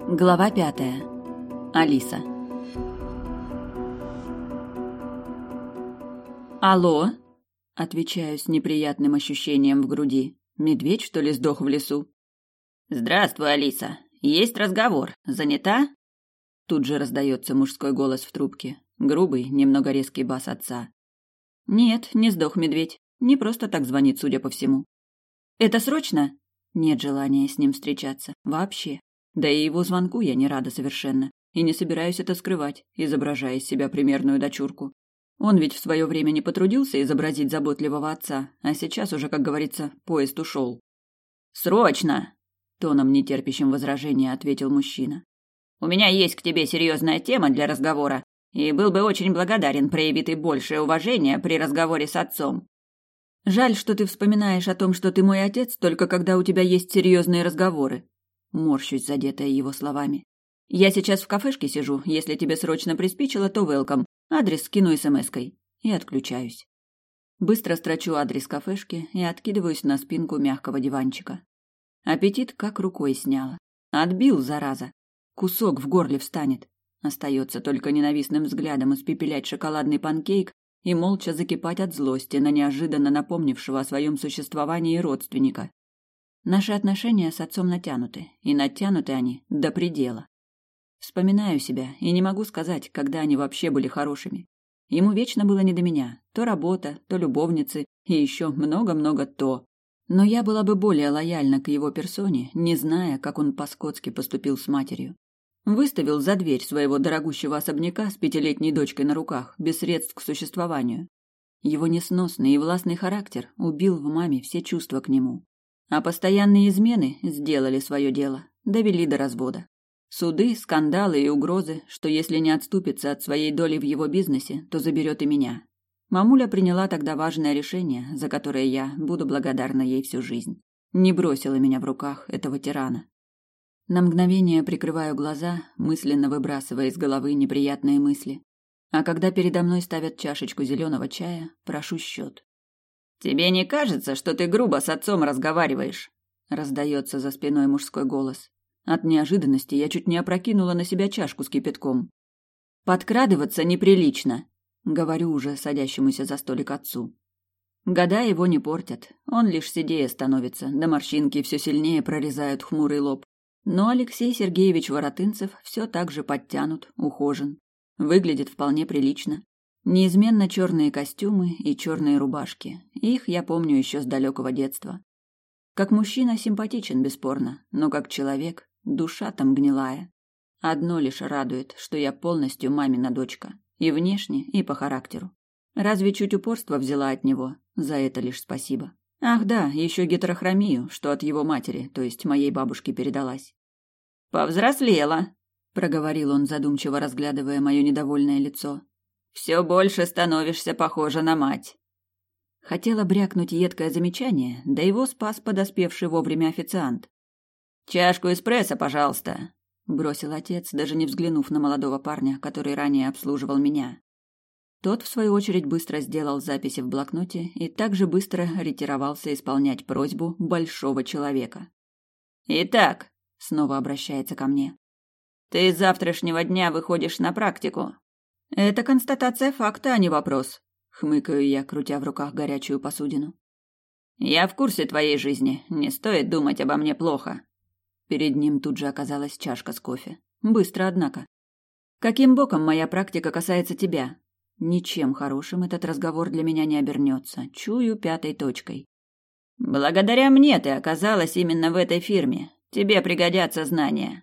Глава 5. Алиса. «Алло?» — отвечаю с неприятным ощущением в груди. Медведь, что ли, сдох в лесу? «Здравствуй, Алиса. Есть разговор. Занята?» Тут же раздается мужской голос в трубке. Грубый, немного резкий бас отца. Нет, не сдох медведь. Не просто так звонит, судя по всему. «Это срочно?» Нет желания с ним встречаться. Вообще. Да и его звонку я не рада совершенно. И не собираюсь это скрывать, изображая из себя примерную дочурку. Он ведь в свое время не потрудился изобразить заботливого отца, а сейчас уже, как говорится, поезд ушел. «Срочно!» — тоном нетерпящим возражения ответил мужчина. «У меня есть к тебе серьезная тема для разговора, и был бы очень благодарен, прояви ты большее уважение при разговоре с отцом». «Жаль, что ты вспоминаешь о том, что ты мой отец, только когда у тебя есть серьезные разговоры». Морщусь, задетая его словами. «Я сейчас в кафешке сижу, если тебе срочно приспичило, то welcome. Адрес скину смс-кой». И отключаюсь. Быстро строчу адрес кафешки и откидываюсь на спинку мягкого диванчика. Аппетит как рукой сняло. Отбил, зараза. Кусок в горле встанет. Остается только ненавистным взглядом испепелять шоколадный панкейк и молча закипать от злости на неожиданно напомнившего о своем существовании родственника. Наши отношения с отцом натянуты, и натянуты они до предела. Вспоминаю себя и не могу сказать, когда они вообще были хорошими. Ему вечно было не до меня. То работа, то любовницы и еще много-много то. Но я была бы более лояльна к его персоне, не зная, как он по-скотски поступил с матерью. Выставил за дверь своего дорогущего особняка с 5-летней дочкой на руках, без средств к существованию. Его несносный и властный характер убил в маме все чувства к нему. А постоянные измены сделали свое дело, довели до развода. Суды, скандалы и угрозы, что если не отступится от своей доли в его бизнесе, то заберет и меня. Мамуля приняла тогда важное решение, за которое я буду благодарна ей всю жизнь. Не бросила меня в руках этого тирана. На мгновение прикрываю глаза, мысленно выбрасывая из головы неприятные мысли. А когда передо мной ставят чашечку зеленого чая, прошу счет. «Тебе не кажется, что ты грубо с отцом разговариваешь?» Раздается за спиной мужской голос. От неожиданности я чуть не опрокинула на себя чашку с кипятком. «Подкрадываться неприлично», — говорю уже садящемуся за столик отцу. Года его не портят, он лишь седее становится, да морщинки все сильнее прорезают хмурый лоб. Но Алексей Сергеевич Воротынцев все так же подтянут, ухожен. Выглядит вполне прилично. Неизменно черные костюмы и черные рубашки. Их я помню еще с далекого детства. Как мужчина симпатичен, бесспорно, но как человек душа там гнилая. Одно лишь радует, что я полностью мамина дочка. И внешне, и по характеру. Разве чуть упорства взяла от него, за это лишь спасибо. Ах да, еще гетерохромию, что от его матери, то есть моей бабушке, передалась. «Повзрослела», — проговорил он, задумчиво разглядывая мое недовольное лицо. «Все больше становишься похожа на мать». Хотела брякнуть едкое замечание, да его спас подоспевший вовремя официант. «Чашку эспрессо, пожалуйста», — бросил отец, даже не взглянув на молодого парня, который ранее обслуживал меня. Тот, в свою очередь, быстро сделал записи в блокноте и также быстро ретировался исполнять просьбу большого человека. «Итак», — снова обращается ко мне, — «ты с завтрашнего дня выходишь на практику». «Это констатация факта, а не вопрос», — хмыкаю я, крутя в руках горячую посудину. «Я в курсе твоей жизни, не стоит думать обо мне плохо». Перед ним тут же оказалась чашка с кофе. Быстро, однако. «Каким боком моя практика касается тебя?» Ничем хорошим этот разговор для меня не обернется. Чую пятой точкой. «Благодаря мне ты оказалась именно в этой фирме. Тебе пригодятся знания».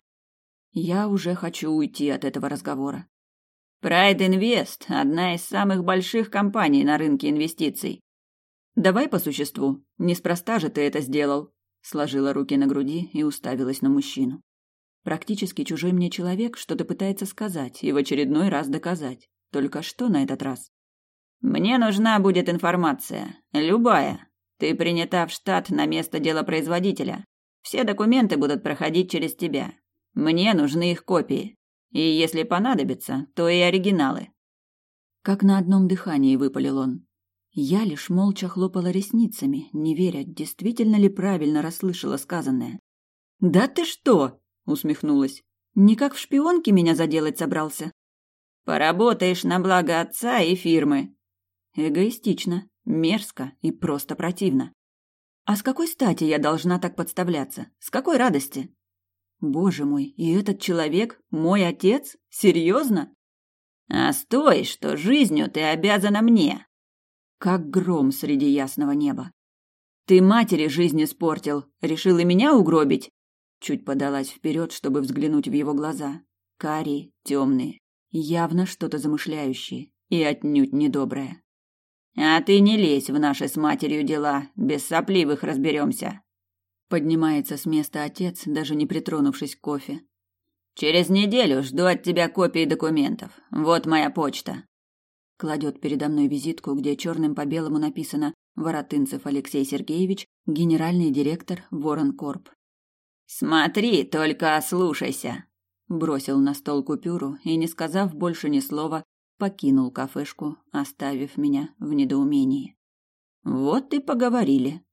Я уже хочу уйти от этого разговора. Pride Invest – одна из самых больших компаний на рынке инвестиций. Давай по существу. Неспроста же ты это сделал. Сложила руки на груди и уставилась на мужчину. Практически чужой мне человек что-то пытается сказать и в очередной раз доказать. Только что на этот раз? Мне нужна будет информация. Любая. Ты принята в штат на место делопроизводителя. Все документы будут проходить через тебя. Мне нужны их копии. И если понадобится, то и оригиналы. Как на одном дыхании выпалил он. Я лишь молча хлопала ресницами, не веря, действительно ли правильно расслышала сказанное. «Да ты что?» — усмехнулась. Никак в шпионке меня заделать собрался. Поработаешь на благо отца и фирмы. Эгоистично, мерзко и просто противно. А с какой стати я должна так подставляться? С какой радости? Боже мой, и этот человек мой отец? Серьезно? А стой, что жизнью ты обязана мне. Как гром среди ясного неба. Ты матери жизнь испортил, решил и меня угробить? Чуть подалась вперед, чтобы взглянуть в его глаза. Карие, темные, явно что-то замышляющие и отнюдь недоброе. А ты не лезь в наши с матерью дела, без сопливых разберемся. Поднимается с места отец, даже не притронувшись к кофе. Через неделю жду от тебя копии документов. Вот моя почта. Кладет передо мной визитку, где черным по белому написано «Воротынцев Алексей Сергеевич, генеральный директор Воронкорп». Смотри, только ослушайся. Бросил на стол купюру и, не сказав больше ни слова, покинул кафешку, оставив меня в недоумении. Вот и поговорили.